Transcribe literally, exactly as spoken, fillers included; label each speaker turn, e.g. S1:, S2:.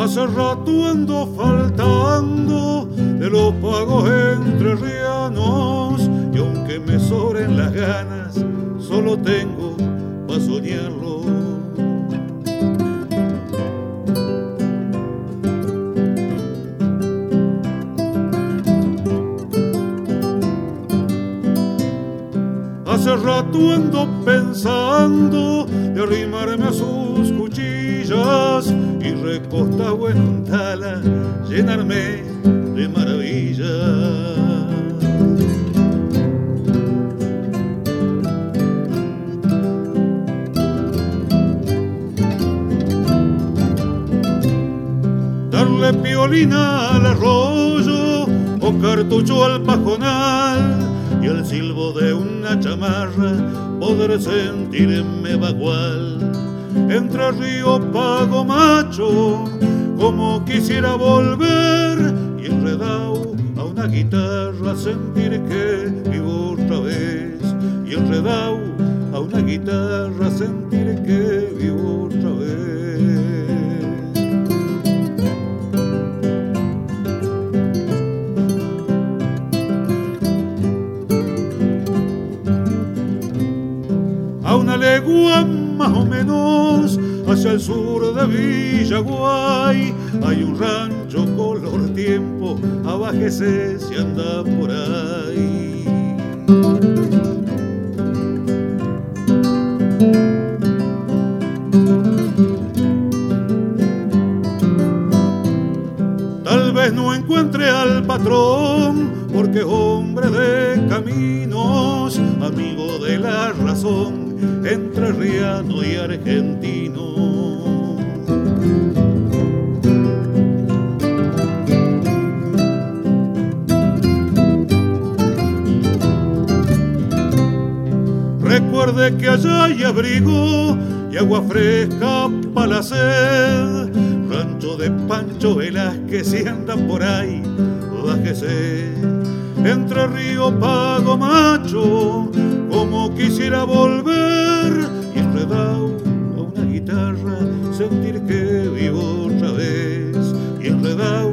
S1: Hace rato ando faltando de los pagos entrerrianos, y aunque me sobren las ganas, solo tengo para soñarlo. Hace rato ando pensando de arrimarme a sus cuchillas y recostado en un tala llenarme de maravilla. Darle piolina al arroyo o cartucho al pajonal, y el silbo de una chamarra poder sentirme bagual. Entre río pago macho, como quisiera volver, y enredao a una guitarra sentir que vivo otra vez. Y enredao a una guitarra sentir que vivo otra vez. A una legua más o menos hacia el sur de Villaguay hay un rancho color tiempo, abájese si anda por ahí. Tal vez no encuentre al patrón, porque es hombre de caminos, amigo de la razón, entrerriano y argentino. Recuerde que allá hay abrigo y agua fresca para la sed, rancho de Pancho Velázquez, si andan por ahí, bájese. Entre río pago macho, como quisiera volver, y enredao a una guitarra sentir que vivo otra vez. Y enredao